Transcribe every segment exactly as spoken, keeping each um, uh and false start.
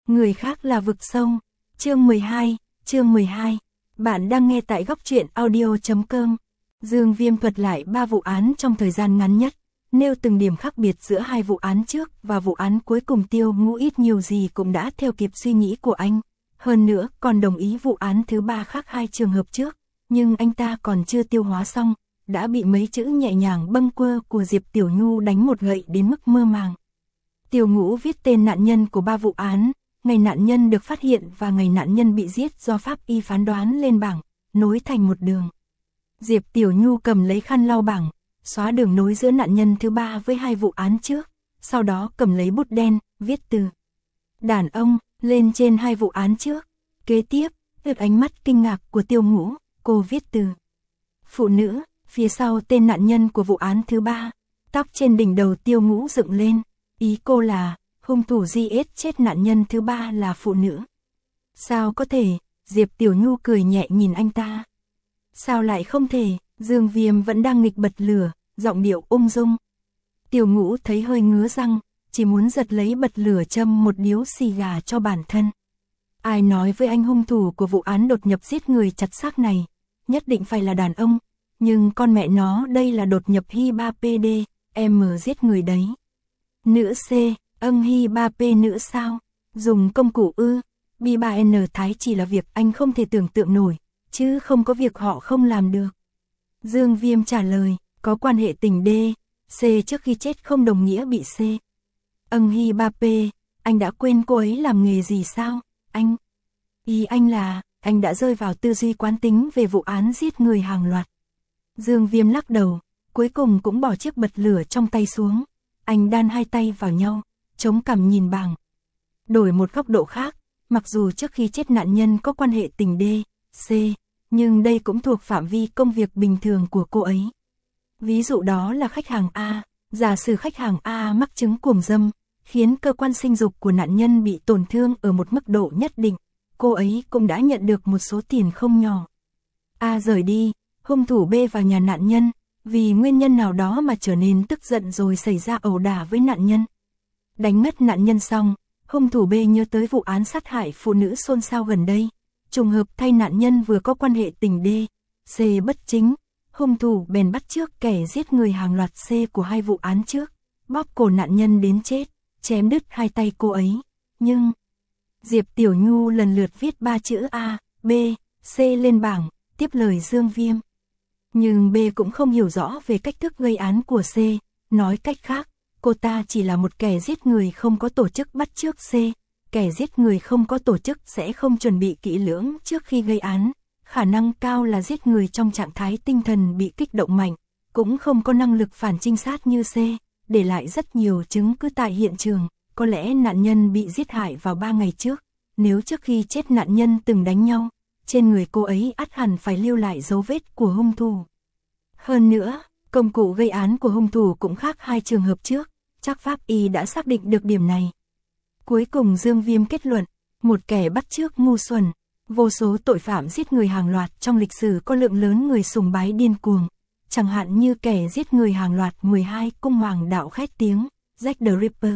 người khác là vực sâu. Chương mười hai, chương mười hai. Bạn đang nghe tại góc truyện audio chấm com. Dương Viêm thuật lại ba vụ án trong thời gian ngắn nhất, nêu từng điểm khác biệt giữa hai vụ án trước và vụ án cuối cùng. Tiêu Ngũ ít nhiều gì cũng đã theo kịp suy nghĩ của anh, hơn nữa còn đồng ý vụ án thứ ba khác hai trường hợp trước, nhưng anh ta còn chưa tiêu hóa xong, đã bị mấy chữ nhẹ nhàng bâng quơ của Diệp Tiểu Nhu đánh một gậy đến mức mơ màng. Tiêu Ngũ viết tên nạn nhân của ba vụ án, ngày nạn nhân được phát hiện và ngày nạn nhân bị giết do pháp y phán đoán lên bảng, nối thành một đường. Diệp Tiểu Nhu cầm lấy khăn lau bảng, xóa đường nối giữa nạn nhân thứ ba với hai vụ án trước, sau đó cầm lấy bút đen, viết từ đàn ông lên trên hai vụ án trước. Kế tiếp, được ánh mắt kinh ngạc của Tiêu Ngũ, cô viết từ phụ nữ phía sau tên nạn nhân của vụ án thứ ba. Tóc trên đỉnh đầu Tiêu Ngũ dựng lên, ý cô là hung thủ giết chết nạn nhân thứ ba là phụ nữ. Sao có thể? Diệp Tiểu Nhu cười nhẹ nhìn anh ta. Sao lại không thể? Dương Viêm vẫn đang nghịch bật lửa, giọng điệu ung dung. Tiêu Ngũ thấy hơi ngứa răng, chỉ muốn giật lấy bật lửa châm một điếu xì gà cho bản thân. Ai nói với anh hung thủ của vụ án đột nhập giết người chặt xác này nhất định phải là đàn ông, nhưng con mẹ nó đây là đột nhập Hy ba pê đê, em giết người đấy. Nữ C, âng Hy ba pê nữ sao? Dùng công cụ ư? B ba N Thái chỉ là việc anh không thể tưởng tượng nổi, chứ không có việc họ không làm được. Dương Viêm trả lời, có quan hệ tình D, C trước khi chết không đồng nghĩa bị C. Âng Hy ba pê, anh đã quên cô ấy làm nghề gì sao? Anh, ý anh là, anh đã rơi vào tư duy quán tính về vụ án giết người hàng loạt. Dương Viêm lắc đầu, cuối cùng cũng bỏ chiếc bật lửa trong tay xuống. Anh đan hai tay vào nhau, chống cằm nhìn bảng. Đổi một góc độ khác, mặc dù trước khi chết nạn nhân có quan hệ tình D, C, nhưng đây cũng thuộc phạm vi công việc bình thường của cô ấy. Ví dụ đó là khách hàng A, giả sử khách hàng A mắc chứng cuồng dâm, khiến cơ quan sinh dục của nạn nhân bị tổn thương ở một mức độ nhất định, cô ấy cũng đã nhận được một số tiền không nhỏ. A rời đi, hung thủ B vào nhà nạn nhân, vì nguyên nhân nào đó mà trở nên tức giận rồi xảy ra ẩu đả với nạn nhân. Đánh ngất nạn nhân xong, hung thủ B nhớ tới vụ án sát hại phụ nữ xôn xao gần đây, trùng hợp thay nạn nhân vừa có quan hệ tình D, C bất chính, hung thủ bèn bắt chước kẻ giết người hàng loạt C của hai vụ án trước, bóp cổ nạn nhân đến chết, chém đứt hai tay cô ấy. Nhưng Diệp Tiểu Nhu lần lượt viết ba chữ A, B, C lên bảng, tiếp lời Dương Viêm. Nhưng B cũng không hiểu rõ về cách thức gây án của C, nói cách khác, cô ta chỉ là một kẻ giết người không có tổ chức bắt chước C, kẻ giết người không có tổ chức sẽ không chuẩn bị kỹ lưỡng trước khi gây án, khả năng cao là giết người trong trạng thái tinh thần bị kích động mạnh, cũng không có năng lực phản trinh sát như C, để lại rất nhiều chứng cứ tại hiện trường, có lẽ nạn nhân bị giết hại vào ba ngày trước, nếu trước khi chết nạn nhân từng đánh nhau, trên người cô ấy ắt hẳn phải lưu lại dấu vết của hung thủ. Hơn nữa, công cụ gây án của hung thủ cũng khác hai trường hợp trước, chắc pháp y đã xác định được điểm này. Cuối cùng Dương Viêm kết luận, một kẻ bắt chước ngu xuẩn, vô số tội phạm giết người hàng loạt trong lịch sử có lượng lớn người sùng bái điên cuồng, chẳng hạn như kẻ giết người hàng loạt mười hai cung hoàng đạo khét tiếng, Jack the Ripper,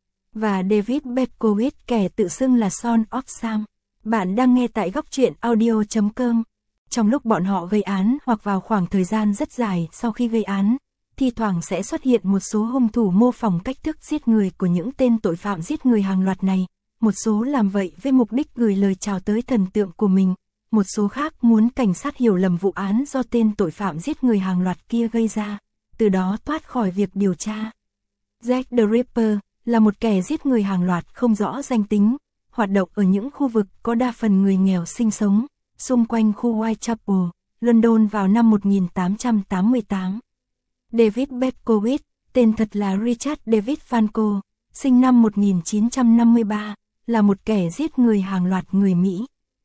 và David Berkowitz, kẻ tự xưng là Son of Sam. Bạn đang nghe tại góc truyện audio chấm com. Trong lúc bọn họ gây án hoặc vào khoảng thời gian rất dài sau khi gây án, thi thoảng sẽ xuất hiện một số hung thủ mô phỏng cách thức giết người của những tên tội phạm giết người hàng loạt này. Một số làm vậy với mục đích gửi lời chào tới thần tượng của mình, một số khác muốn cảnh sát hiểu lầm vụ án do tên tội phạm giết người hàng loạt kia gây ra, từ đó thoát khỏi việc điều tra. Jack the Ripper là một kẻ giết người hàng loạt không rõ danh tính, hoạt động ở những khu vực có đa phần người nghèo sinh sống, xung quanh khu Whitechapel, London vào năm một nghìn tám trăm tám mươi tám. David Berkowitz, tên thật là Richard David Franco, sinh năm một nghìn chín trăm năm mươi ba, là một kẻ giết người hàng loạt người Mỹ.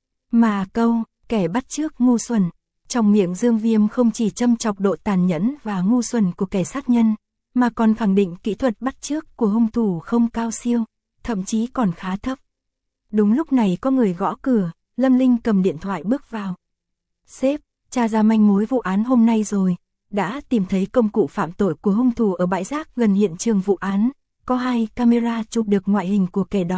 Mà câu, kẻ bắt chước ngu xuẩn, trong miệng Dương Viêm không chỉ châm chọc độ tàn nhẫn và ngu xuẩn của kẻ sát nhân, mà còn khẳng định kỹ thuật bắt chước của hung thủ không cao siêu, thậm chí còn khá thấp. Đúng lúc này có người gõ cửa, Lâm Linh cầm điện thoại bước vào. Sếp, tra ra manh mối vụ án hôm nay rồi, đã tìm thấy công cụ phạm tội của hung thủ ở bãi rác gần hiện trường vụ án, có hai camera chụp được ngoại hình của kẻ đó,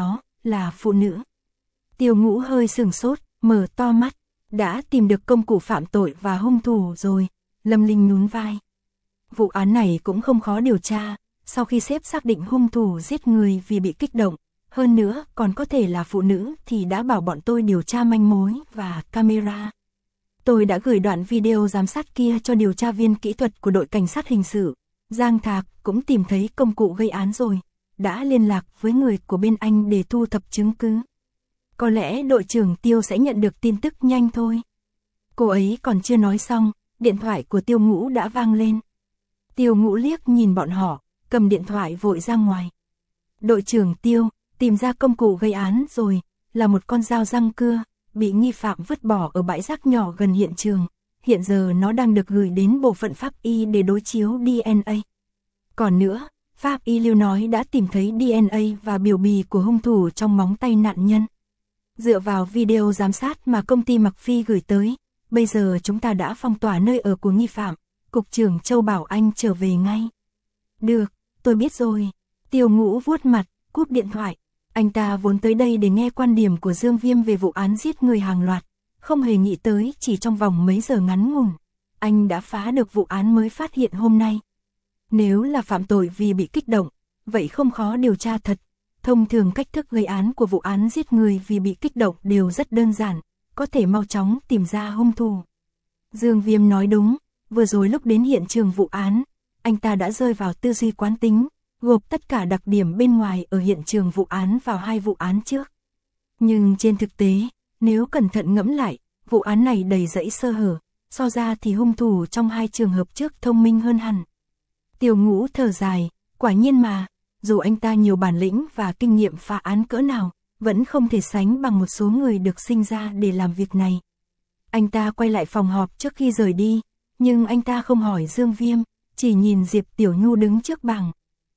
là phụ nữ. Tiêu Ngũ hơi sừng sốt, mở to mắt, đã tìm được công cụ phạm tội và hung thủ rồi, Lâm Linh nhún vai. Vụ án này cũng không khó điều tra, sau khi sếp xác định hung thủ giết người vì bị kích động, hơn nữa còn có thể là phụ nữ thì đã bảo bọn tôi điều tra manh mối và camera. Tôi đã gửi đoạn video giám sát kia cho điều tra viên kỹ thuật của đội cảnh sát hình sự. Giang Thạc cũng tìm thấy công cụ gây án rồi, đã liên lạc với người của bên anh để thu thập chứng cứ. Có lẽ đội trưởng Tiêu sẽ nhận được tin tức nhanh thôi. Cô ấy còn chưa nói xong, điện thoại của Tiêu Ngũ đã vang lên. Tiêu Ngũ liếc nhìn bọn họ, cầm điện thoại vội ra ngoài. Đội trưởng Tiêu, tìm ra công cụ gây án rồi, là một con dao răng cưa, bị nghi phạm vứt bỏ ở bãi rác nhỏ gần hiện trường. Hiện giờ nó đang được gửi đến bộ phận pháp y để đối chiếu đê en a. Còn nữa, pháp y lưu nói đã tìm thấy đê en a và biểu bì của hung thủ trong móng tay nạn nhân. Dựa vào video giám sát mà công ty Mặc Phi gửi tới, bây giờ chúng ta đã phong tỏa nơi ở của nghi phạm. Cục trưởng Châu bảo anh trở về ngay. Được, tôi biết rồi. Tiêu Ngũ vuốt mặt, cúp điện thoại. Anh ta vốn tới đây để nghe quan điểm của Dương Viêm về vụ án giết người hàng loạt. Không hề nghĩ tới chỉ trong vòng mấy giờ ngắn ngủn, anh đã phá được vụ án mới phát hiện hôm nay. Nếu là phạm tội vì bị kích động, vậy không khó điều tra thật. Thông thường cách thức gây án của vụ án giết người vì bị kích động đều rất đơn giản, có thể mau chóng tìm ra hung thủ. Dương Viêm nói đúng, vừa rồi lúc đến hiện trường vụ án, anh ta đã rơi vào tư duy quán tính, gộp tất cả đặc điểm bên ngoài ở hiện trường vụ án vào hai vụ án trước. Nhưng trên thực tế, nếu cẩn thận ngẫm lại, vụ án này đầy rẫy sơ hở, so ra thì hung thủ trong hai trường hợp trước thông minh hơn hẳn. Tiêu Ngũ thở dài, quả nhiên mà, dù anh ta nhiều bản lĩnh và kinh nghiệm phá án cỡ nào, vẫn không thể sánh bằng một số người được sinh ra để làm việc này. Anh ta quay lại phòng họp trước khi rời đi, nhưng anh ta không hỏi Dương Viêm, chỉ nhìn Diệp Tiểu Nhu đứng trước bảng.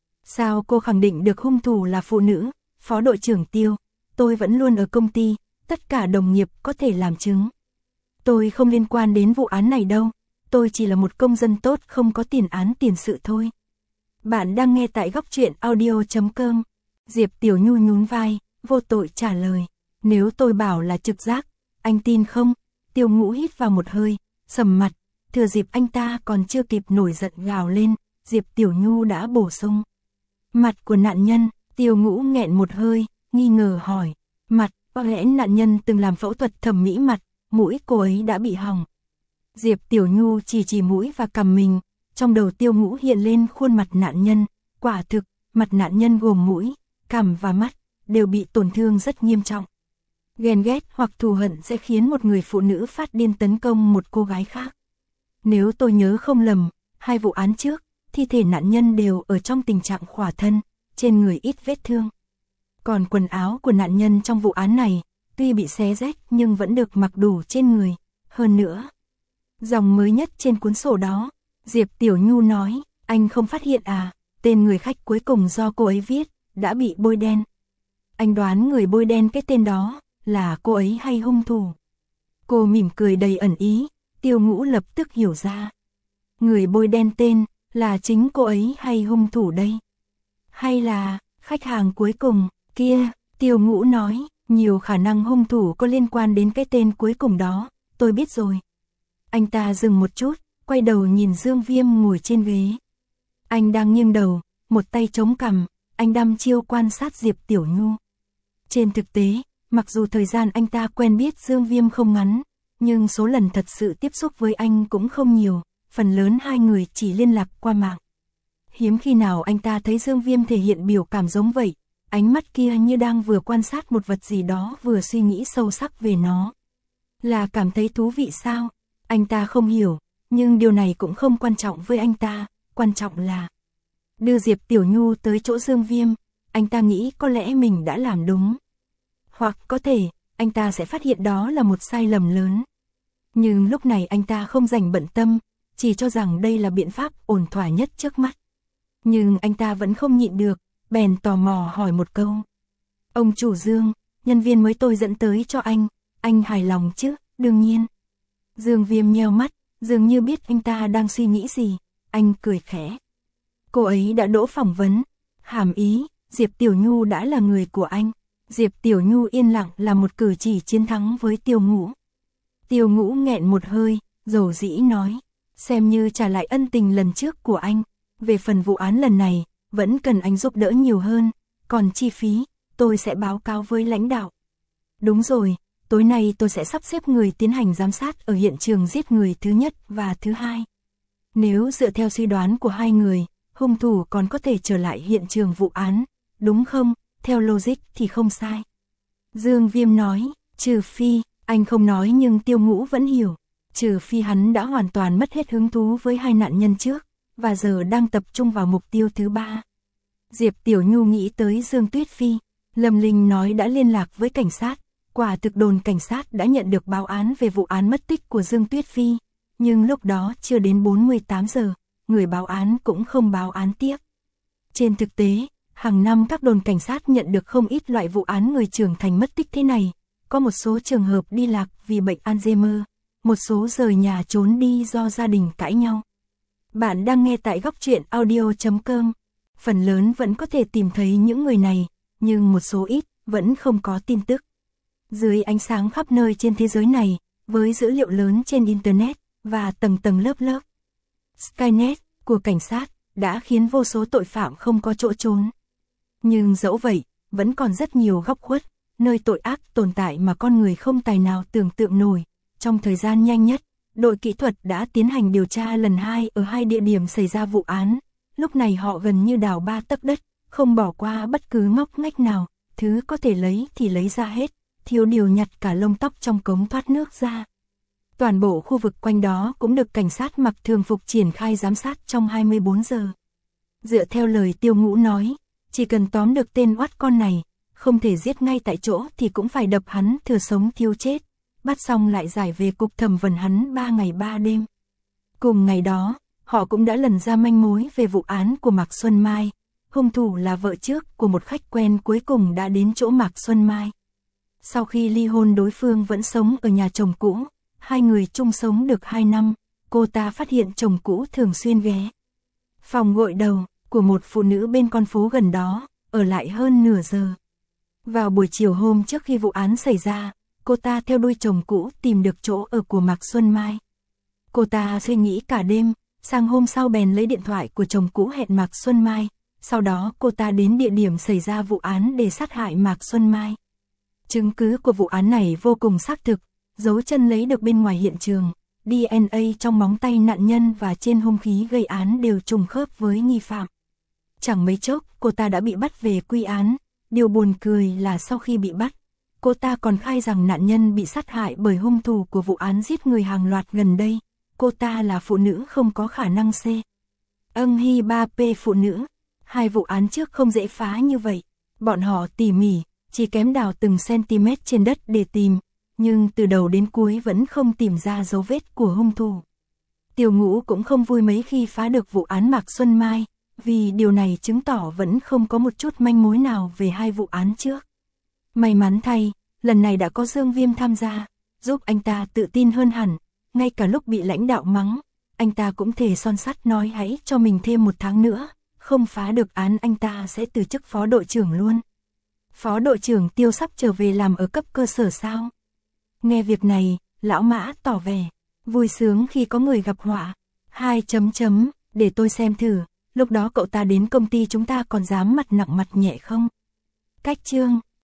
Sao cô khẳng định được hung thủ là phụ nữ, Phó đội trưởng Tiêu, tôi vẫn luôn ở công ty, tất cả đồng nghiệp có thể làm chứng. Tôi không liên quan đến vụ án này đâu, tôi chỉ là một công dân tốt không có tiền án tiền sự thôi. Bạn đang nghe tại góc truyện audio chấm com. Diệp Tiểu Nhu nhún vai, vô tội trả lời. Nếu tôi bảo là trực giác, anh tin không? Tiêu Ngũ hít vào một hơi, sầm mặt, thừa dịp anh ta còn chưa kịp nổi giận gào lên, Diệp Tiểu Nhu đã bổ sung. Mặt của nạn nhân, Tiêu Ngũ nghẹn một hơi, nghi ngờ hỏi. Mặt, có lẽ nạn nhân từng làm phẫu thuật thẩm mỹ mặt, mũi cô ấy đã bị hỏng. Diệp Tiểu Nhu chỉ chỉ mũi và cằm mình, trong đầu Tiêu Ngũ hiện lên khuôn mặt nạn nhân, quả thực, mặt nạn nhân gồm mũi, cằm và mắt, đều bị tổn thương rất nghiêm trọng. Ghen ghét hoặc thù hận sẽ khiến một người phụ nữ phát điên tấn công một cô gái khác. Nếu tôi nhớ không lầm, hai vụ án trước, thi thể nạn nhân đều ở trong tình trạng khỏa thân, trên người ít vết thương. Còn quần áo của nạn nhân trong vụ án này, tuy bị xé rách nhưng vẫn được mặc đủ trên người. Hơn nữa, dòng mới nhất trên cuốn sổ đó, Diệp Tiểu Nhu nói, anh không phát hiện à, tên người khách cuối cùng do cô ấy viết, đã bị bôi đen. Anh đoán người bôi đen cái tên đó, là cô ấy hay hung thủ? Cô mỉm cười đầy ẩn ý, Tiêu Ngũ lập tức hiểu ra. Người bôi đen tên, là chính cô ấy hay hung thủ đây? Hay là, khách hàng cuối cùng, kia, Tiêu Ngũ nói, nhiều khả năng hung thủ có liên quan đến cái tên cuối cùng đó, tôi biết rồi. Anh ta dừng một chút, quay đầu nhìn Dương Viêm ngồi trên ghế. Anh đang nghiêng đầu, một tay chống cằm, anh đăm chiêu quan sát Diệp Tiểu Nhu. Trên thực tế, mặc dù thời gian anh ta quen biết Dương Viêm không ngắn, nhưng số lần thật sự tiếp xúc với anh cũng không nhiều, phần lớn hai người chỉ liên lạc qua mạng. Hiếm khi nào anh ta thấy Dương Viêm thể hiện biểu cảm giống vậy, ánh mắt kia như đang vừa quan sát một vật gì đó vừa suy nghĩ sâu sắc về nó. Là cảm thấy thú vị sao? Anh ta không hiểu, nhưng điều này cũng không quan trọng với anh ta, quan trọng là đưa Diệp Tiểu Nhu tới chỗ Dương Viêm, anh ta nghĩ có lẽ mình đã làm đúng. Hoặc có thể, anh ta sẽ phát hiện đó là một sai lầm lớn. Nhưng lúc này anh ta không dành bận tâm, chỉ cho rằng đây là biện pháp ổn thỏa nhất trước mắt. Nhưng anh ta vẫn không nhịn được, bèn tò mò hỏi một câu. Ông chủ Dương, nhân viên mới tôi dẫn tới cho anh, anh hài lòng chứ? Đương nhiên. Dương Viêm nheo mắt, dường như biết anh ta đang suy nghĩ gì, anh cười khẽ. Cô ấy đã đỗ phỏng vấn, hàm ý, Diệp Tiểu Nhu đã là người của anh. Diệp Tiểu Nhu yên lặng là một cử chỉ chiến thắng với Tiêu Ngũ. Tiêu Ngũ nghẹn một hơi, dầu dĩ nói, xem như trả lại ân tình lần trước của anh, về phần vụ án lần này, vẫn cần anh giúp đỡ nhiều hơn, còn chi phí, tôi sẽ báo cáo với lãnh đạo. Đúng rồi, tối nay tôi sẽ sắp xếp người tiến hành giám sát ở hiện trường giết người thứ nhất và thứ hai. Nếu dựa theo suy đoán của hai người, hung thủ còn có thể trở lại hiện trường vụ án, đúng không? Theo logic thì không sai. Dương Viêm nói, trừ phi, anh không nói nhưng Tiêu Ngũ vẫn hiểu, trừ phi hắn đã hoàn toàn mất hết hứng thú với hai nạn nhân trước, và giờ đang tập trung vào mục tiêu thứ ba. Diệp Tiểu Nhu nghĩ tới Dương Tuyết Phi, Lâm Linh nói đã liên lạc với cảnh sát, quả thực đồn cảnh sát đã nhận được báo án về vụ án mất tích của Dương Tuyết Phi, nhưng lúc đó chưa đến bốn mươi tám giờ, người báo án cũng không báo án tiếp. Trên thực tế, hàng năm các đồn cảnh sát nhận được không ít loại vụ án người trưởng thành mất tích thế này, có một số trường hợp đi lạc vì bệnh Alzheimer, một số rời nhà trốn đi do gia đình cãi nhau. Bạn đang nghe tại góc truyện audio chấm com, phần lớn vẫn có thể tìm thấy những người này, nhưng một số ít vẫn không có tin tức. Dưới ánh sáng khắp nơi trên thế giới này, với dữ liệu lớn trên Internet và tầng tầng lớp lớp, Skynet của cảnh sát đã khiến vô số tội phạm không có chỗ trốn. Nhưng dẫu vậy, vẫn còn rất nhiều góc khuất, nơi tội ác tồn tại mà con người không tài nào tưởng tượng nổi. Trong thời gian nhanh nhất, đội kỹ thuật đã tiến hành điều tra lần hai ở hai địa điểm xảy ra vụ án. Lúc này họ gần như đào ba tấc đất, không bỏ qua bất cứ ngóc ngách nào, thứ có thể lấy thì lấy ra hết, thiếu điều nhặt cả lông tóc trong cống thoát nước ra. Toàn bộ khu vực quanh đó cũng được cảnh sát mặc thường phục triển khai giám sát trong hai mươi bốn giờ. Dựa theo lời Tiêu Ngũ nói, chỉ cần tóm được tên oát con này, không thể giết ngay tại chỗ thì cũng phải đập hắn thừa sống thiếu chết, bắt xong lại giải về cục thẩm vấn hắn ba ngày ba đêm. Cùng ngày đó, họ cũng đã lần ra manh mối về vụ án của Mạc Xuân Mai, hung thủ là vợ trước của một khách quen cuối cùng đã đến chỗ Mạc Xuân Mai. Sau khi ly hôn đối phương vẫn sống ở nhà chồng cũ, hai người chung sống được hai năm, cô ta phát hiện chồng cũ thường xuyên ghé phòng gội đầu của một phụ nữ bên con phố gần đó, ở lại hơn nửa giờ. Vào buổi chiều hôm trước khi vụ án xảy ra, cô ta theo đuôi chồng cũ tìm được chỗ ở của Mạc Xuân Mai. Cô ta suy nghĩ cả đêm, sang hôm sau bèn lấy điện thoại của chồng cũ hẹn Mạc Xuân Mai, sau đó cô ta đến địa điểm xảy ra vụ án để sát hại Mạc Xuân Mai. Chứng cứ của vụ án này vô cùng xác thực, dấu chân lấy được bên ngoài hiện trường, đê en a trong móng tay nạn nhân và trên hung khí gây án đều trùng khớp với nghi phạm. Chẳng mấy chốc, cô ta đã bị bắt về quy án. Điều buồn cười là sau khi bị bắt, cô ta còn khai rằng nạn nhân bị sát hại bởi hung thủ của vụ án giết người hàng loạt gần đây. Cô ta là phụ nữ không có khả năng C. Âng Hy ba P phụ nữ. Hai vụ án trước không dễ phá như vậy. Bọn họ tỉ mỉ, chỉ kém đào từng cm trên đất để tìm, nhưng từ đầu đến cuối vẫn không tìm ra dấu vết của hung thủ. Tiêu Ngũ cũng không vui mấy khi phá được vụ án Mạc Xuân Mai, vì điều này chứng tỏ vẫn không có một chút manh mối nào về hai vụ án trước. May mắn thay, lần này đã có Dương Viêm tham gia, giúp anh ta tự tin hơn hẳn, ngay cả lúc bị lãnh đạo mắng, anh ta cũng thề son sắt nói hãy cho mình thêm một tháng nữa, không phá được án anh ta sẽ từ chức phó đội trưởng luôn. Phó đội trưởng Tiêu sắp trở về làm ở cấp cơ sở sao? Nghe việc này, lão Mã tỏ vẻ vui sướng khi có người gặp họa. Hai chấm chấm, để tôi xem thử, lúc đó cậu ta đến công ty chúng ta còn dám mặt nặng mặt nhẹ không? Cách chương